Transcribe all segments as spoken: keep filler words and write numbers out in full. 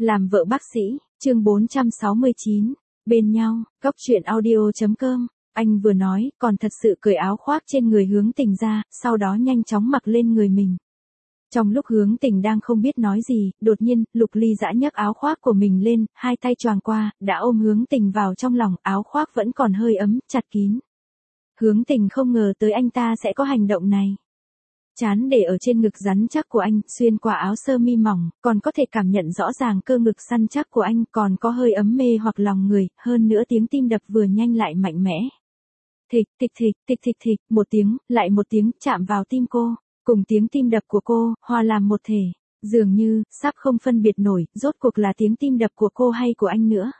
Làm vợ bác sĩ, chương bốn trăm sáu mươi chín, bên nhau, góc truyện audio.com, anh vừa nói, còn thật sự cởi áo khoác trên người Hướng Tình ra, sau đó nhanh chóng mặc lên người mình. Trong lúc Hướng Tình đang không biết nói gì, đột nhiên, Lục Ly Dã nhấc áo khoác của mình lên, hai tay choàng qua, đã ôm Hướng Tình vào trong lòng, áo khoác vẫn còn hơi ấm, chặt kín. Hướng Tình không ngờ tới anh ta sẽ có hành động này. Chán để ở trên ngực rắn chắc của anh, xuyên qua áo sơ mi mỏng, còn có thể cảm nhận rõ ràng cơ ngực săn chắc của anh, còn có hơi ấm mê hoặc lòng người, hơn nữa tiếng tim đập vừa nhanh lại mạnh mẽ. Thịch, thịch thịch, thịch thịch thịch, một tiếng, lại một tiếng, chạm vào tim cô, cùng tiếng tim đập của cô, hòa làm một thể, dường như, sắp không phân biệt nổi, rốt cuộc là tiếng tim đập của cô hay của anh nữa.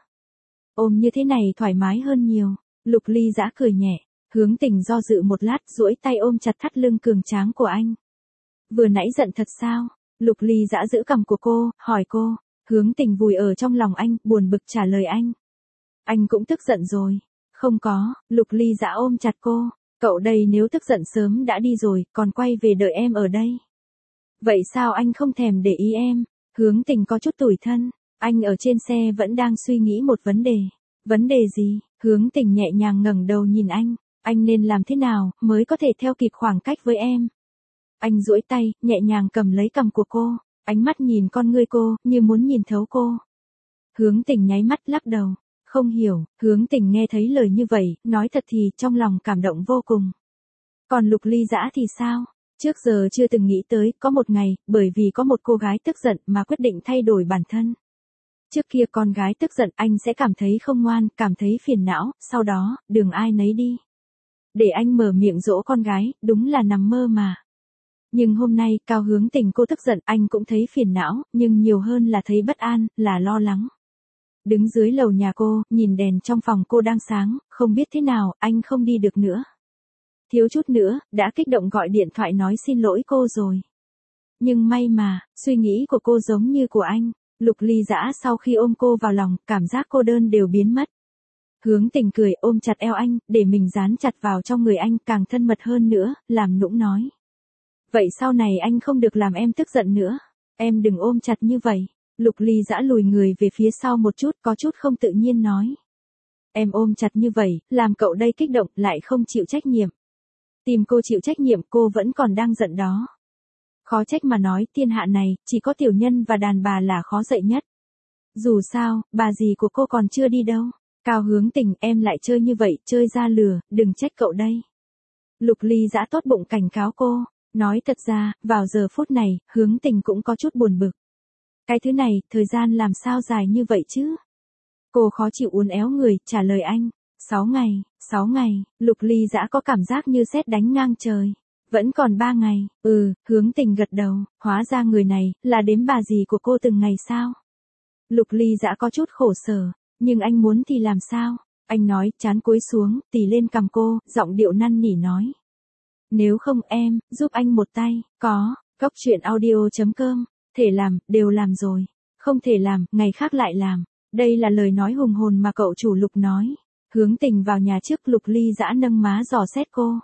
Ôm như thế này thoải mái hơn nhiều, Lục Ly Dã cười nhẹ. Hướng Tình do dự một lát, duỗi tay ôm chặt thắt lưng cường tráng của anh. Vừa nãy giận thật sao? Lục Ly Dã giữ cằm của cô, hỏi cô. Hướng Tình vùi ở trong lòng anh, buồn bực trả lời anh. Anh cũng tức giận rồi. Không có, Lục Ly Dã ôm chặt cô. Cậu đây nếu tức giận sớm đã đi rồi, còn quay về đợi em ở đây. Vậy sao anh không thèm để ý em? Hướng Tình có chút tủi thân. Anh ở trên xe vẫn đang suy nghĩ một vấn đề. Vấn đề gì? Hướng Tình nhẹ nhàng ngẩng đầu nhìn anh. Anh nên làm thế nào, mới có thể theo kịp khoảng cách với em? Anh duỗi tay, nhẹ nhàng cầm lấy cằm của cô, ánh mắt nhìn con ngươi cô, như muốn nhìn thấu cô. Hướng Tình nháy mắt lắc đầu, không hiểu, Hướng Tình nghe thấy lời như vậy, nói thật thì trong lòng cảm động vô cùng. Còn Lục Ly Dã thì sao? Trước giờ chưa từng nghĩ tới, có một ngày, bởi vì có một cô gái tức giận mà quyết định thay đổi bản thân. Trước kia con gái tức giận anh sẽ cảm thấy không ngoan, cảm thấy phiền não, sau đó, đường ai nấy đi. Để anh mở miệng dỗ con gái, đúng là nằm mơ mà. Nhưng hôm nay, Cao Hướng Tình cô tức giận, anh cũng thấy phiền não, nhưng nhiều hơn là thấy bất an, là lo lắng. Đứng dưới lầu nhà cô, nhìn đèn trong phòng cô đang sáng, không biết thế nào, anh không đi được nữa. Thiếu chút nữa, đã kích động gọi điện thoại nói xin lỗi cô rồi. Nhưng may mà, suy nghĩ của cô giống như của anh. Lục Ly Dã sau khi ôm cô vào lòng, cảm giác cô đơn đều biến mất. Hướng Tình cười ôm chặt eo anh, để mình dán chặt vào trong người anh, càng thân mật hơn nữa, làm nũng nói. Vậy sau này anh không được làm em tức giận nữa. Em đừng ôm chặt như vậy. Lục Ly Dã lùi người về phía sau một chút, có chút không tự nhiên nói. Em ôm chặt như vậy, làm cậu đây kích động, lại không chịu trách nhiệm. Tìm cô chịu trách nhiệm, cô vẫn còn đang giận đó. Khó trách mà nói, thiên hạ này, chỉ có tiểu nhân và đàn bà là khó dạy nhất. Dù sao, bà dì của cô còn chưa đi đâu. Cao Hướng Tình, em lại chơi như vậy, chơi ra lừa, đừng trách cậu đây. Lục Ly Dã tốt bụng cảnh cáo cô, nói thật ra, vào giờ phút này, Hướng Tình cũng có chút buồn bực. Cái thứ này, thời gian làm sao dài như vậy chứ? Cô khó chịu uốn éo người, trả lời anh. Sáu ngày, sáu ngày, Lục Ly Dã có cảm giác như sét đánh ngang trời. Vẫn còn ba ngày, ừ, Hướng Tình gật đầu, hóa ra người này, là đếm bà dì của cô từng ngày sao? Lục Ly Dã có chút khổ sở. Nhưng anh muốn thì làm sao? Anh nói, chán cúi xuống, tì lên cằm cô, giọng điệu năn nỉ nói. Nếu không em, giúp anh một tay, có, góc truyện audio.com, thể làm, đều làm rồi. Không thể làm, ngày khác lại làm. Đây là lời nói hùng hồn mà cậu chủ Lục nói. Hướng Tình vào nhà trước, Lục Ly Dã nâng má dò xét cô.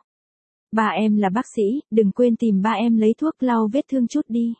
Ba em là bác sĩ, đừng quên tìm ba em lấy thuốc lau vết thương chút đi.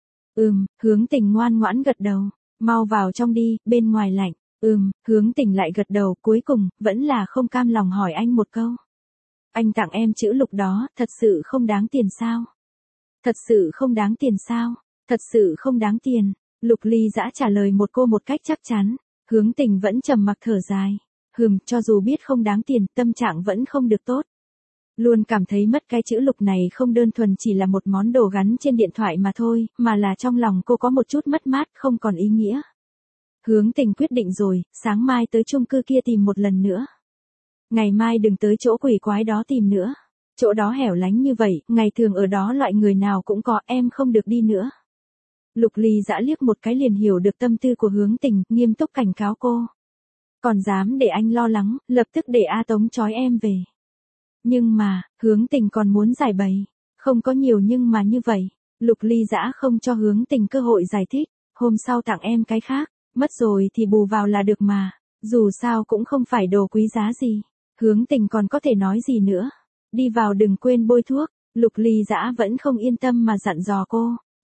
Ừm, Hướng Tình ngoan ngoãn gật đầu. Mau vào trong đi, bên ngoài lạnh. Ừm, Hướng Tình lại gật đầu, cuối cùng, vẫn là không cam lòng hỏi anh một câu. Anh tặng em chữ Lục đó, thật sự không đáng tiền sao? Thật sự không đáng tiền sao? Thật sự không đáng tiền. Lục Ly Dã trả lời một cô một cách chắc chắn. Hướng Tình vẫn trầm mặc thở dài. Hừm, cho dù biết không đáng tiền, tâm trạng vẫn không được tốt. Luôn cảm thấy mất cái chữ Lục này không đơn thuần chỉ là một món đồ gắn trên điện thoại mà thôi, mà là trong lòng cô có một chút mất mát, không còn ý nghĩa. Hướng Tình quyết định rồi, sáng mai tới chung cư kia tìm một lần nữa. Ngày mai đừng tới chỗ quỷ quái đó tìm nữa. Chỗ đó hẻo lánh như vậy, ngày thường ở đó loại người nào cũng có, em không được đi nữa. Lục Ly Dã liếc một cái liền hiểu được tâm tư của Hướng Tình, nghiêm túc cảnh cáo cô. Còn dám để anh lo lắng, lập tức để A Tống trói em về. Nhưng mà, Hướng Tình còn muốn giải bày. Không có nhiều nhưng mà như vậy. Lục Ly Dã không cho Hướng Tình cơ hội giải thích. Hôm sau tặng em cái khác. Mất rồi thì bù vào là được mà. Dù sao cũng không phải đồ quý giá gì. Hướng Tình còn có thể nói gì nữa. Đi vào đừng quên bôi thuốc. Lục Ly Dã vẫn không yên tâm mà dặn dò cô.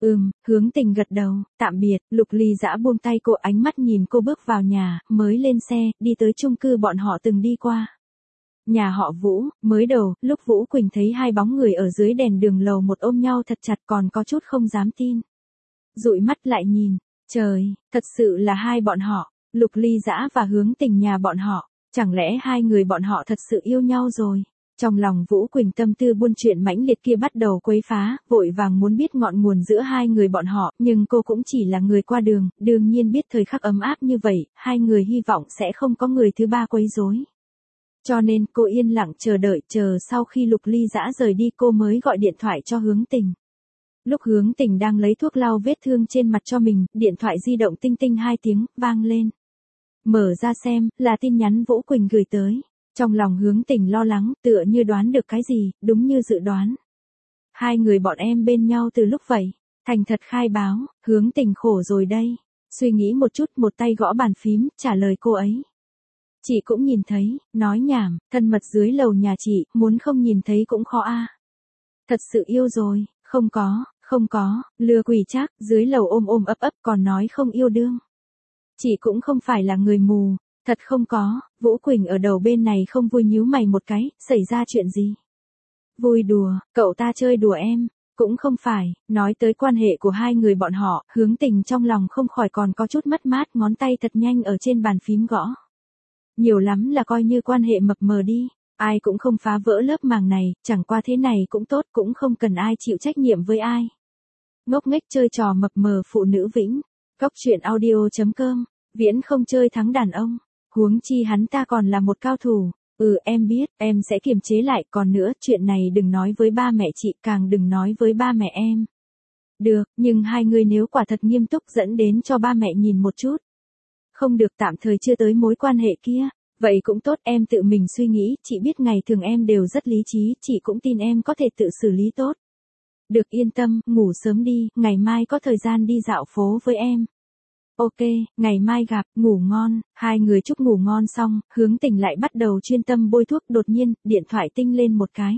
Ừm, Hướng Tình gật đầu, tạm biệt, Lục Ly Dã buông tay cô, ánh mắt nhìn cô bước vào nhà, mới lên xe, đi tới chung cư bọn họ từng đi qua. Nhà họ Vũ, mới đầu, lúc Vũ Quỳnh thấy hai bóng người ở dưới đèn đường lầu một ôm nhau thật chặt còn có chút không dám tin. Dụi mắt lại nhìn, trời, thật sự là hai bọn họ, Lục Ly Dã và Hướng Tình nhà bọn họ, chẳng lẽ hai người bọn họ thật sự yêu nhau rồi? Trong lòng Vũ Quỳnh tâm tư buôn chuyện mãnh liệt kia bắt đầu quấy phá, vội vàng muốn biết ngọn nguồn giữa hai người bọn họ, nhưng cô cũng chỉ là người qua đường, đương nhiên biết thời khắc ấm áp như vậy, hai người hy vọng sẽ không có người thứ ba quấy rối. Cho nên cô yên lặng chờ đợi, chờ sau khi Lục Ly Dã rời đi cô mới gọi điện thoại cho Hướng Tình. Lúc Hướng Tình đang lấy thuốc lau vết thương trên mặt cho mình, điện thoại di động tinh tinh hai tiếng, vang lên. Mở ra xem, là tin nhắn Vũ Quỳnh gửi tới. Trong lòng Hướng Tình lo lắng, tựa như đoán được cái gì, đúng như dự đoán. Hai người bọn em bên nhau từ lúc vậy. Thành thật khai báo, Hướng Tình khổ rồi đây. Suy nghĩ một chút, một tay gõ bàn phím, trả lời cô ấy. Chị cũng nhìn thấy, nói nhảm, thân mật dưới lầu nhà chị, muốn không nhìn thấy cũng khó a. Thật sự yêu rồi, không có, không có, lừa quỷ chắc, dưới lầu ôm ôm ấp ấp còn nói không yêu đương. Chị cũng không phải là người mù, thật không có, Vũ Quỳnh ở đầu bên này không vui nhíu mày một cái, xảy ra chuyện gì? Vui đùa, cậu ta chơi đùa em, cũng không phải, nói tới quan hệ của hai người bọn họ, Hướng Tình trong lòng không khỏi còn có chút mất mát, ngón tay thật nhanh ở trên bàn phím gõ. Nhiều lắm là coi như quan hệ mập mờ đi, ai cũng không phá vỡ lớp màng này, chẳng qua thế này cũng tốt, cũng không cần ai chịu trách nhiệm với ai. Ngốc nghếch chơi trò mập mờ phụ nữ vĩnh, góc truyện audio chấm com, viễn không chơi thắng đàn ông, huống chi hắn ta còn là một cao thủ. Ừ em biết, em sẽ kiềm chế lại, còn nữa, chuyện này đừng nói với ba mẹ chị, càng đừng nói với ba mẹ em. Được, nhưng hai người nếu quả thật nghiêm túc dẫn đến cho ba mẹ nhìn một chút. Không được, tạm thời chưa tới mối quan hệ kia, vậy cũng tốt, em tự mình suy nghĩ, chị biết ngày thường em đều rất lý trí, chị cũng tin em có thể tự xử lý tốt. Được, yên tâm, ngủ sớm đi, ngày mai có thời gian đi dạo phố với em. Ok, ngày mai gặp, ngủ ngon, hai người chúc ngủ ngon xong, Hướng Tình lại bắt đầu chuyên tâm bôi thuốc, đột nhiên, điện thoại tinh lên một cái.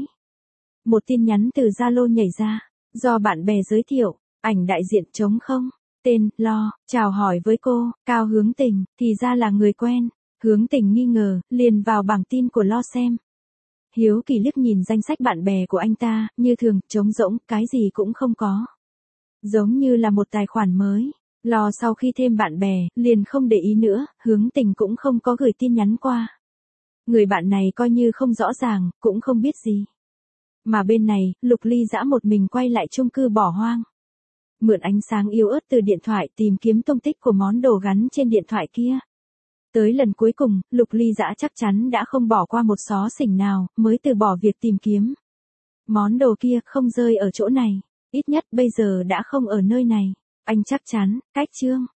Một tin nhắn từ Zalo nhảy ra, do bạn bè giới thiệu, ảnh đại diện trống không, tên, Lo, chào hỏi với cô, Cao Hướng Tình, thì ra là người quen. Hướng Tình nghi ngờ, liền vào bảng tin của Lo xem. Hiếu kỳ liếc nhìn danh sách bạn bè của anh ta, như thường, trống rỗng, cái gì cũng không có. Giống như là một tài khoản mới. Lo sau khi thêm bạn bè, liền không để ý nữa, Hướng Tình cũng không có gửi tin nhắn qua. Người bạn này coi như không rõ ràng, cũng không biết gì. Mà bên này, Lục Ly Dã một mình quay lại chung cư bỏ hoang. Mượn ánh sáng yếu ớt từ điện thoại tìm kiếm tung tích của món đồ gắn trên điện thoại kia. Tới lần cuối cùng, Lục Ly Dã chắc chắn đã không bỏ qua một xó xỉnh nào, mới từ bỏ việc tìm kiếm. Món đồ kia không rơi ở chỗ này, ít nhất bây giờ đã không ở nơi này. Anh chắc chắn, cách chương.